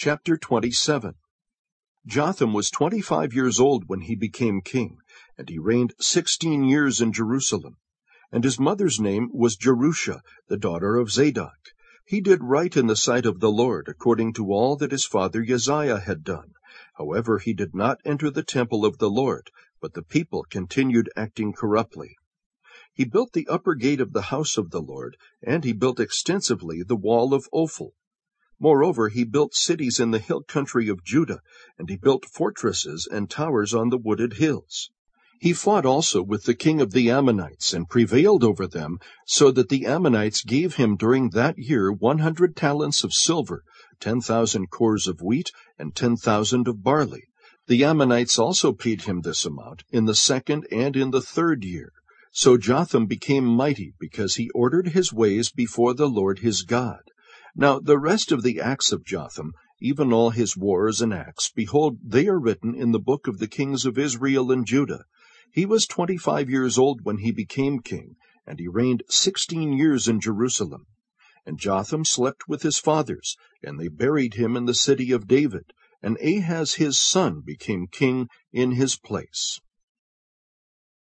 Chapter 27. Jotham was 25 years old when he became king, and he reigned 16 years in Jerusalem. And his mother's name was Jerusha, the daughter of Zadok. He did right in the sight of the Lord, according to all that his father Uzziah had done. However, he did not enter the temple of the Lord, but the people continued acting corruptly. He built the upper gate of the house of the Lord, and he built extensively the wall of Ophel. Moreover, he built cities in the hill country of Judah, and he built fortresses and towers on the wooded hills. He fought also with the king of the Ammonites, and prevailed over them, so that the Ammonites gave him during that year 100 talents of silver, 10,000 cores of wheat, and 10,000 of barley. The Ammonites also paid him this amount in the second and in the third year. So Jotham became mighty, because he ordered his ways before the Lord his God. Now the rest of the acts of Jotham, even all his wars and acts, behold, they are written in the book of the kings of Israel and Judah. He was 25 years old when he became king, and he reigned 16 years in Jerusalem. And Jotham slept with his fathers, and they buried him in the city of David, and Ahaz his son became king in his place.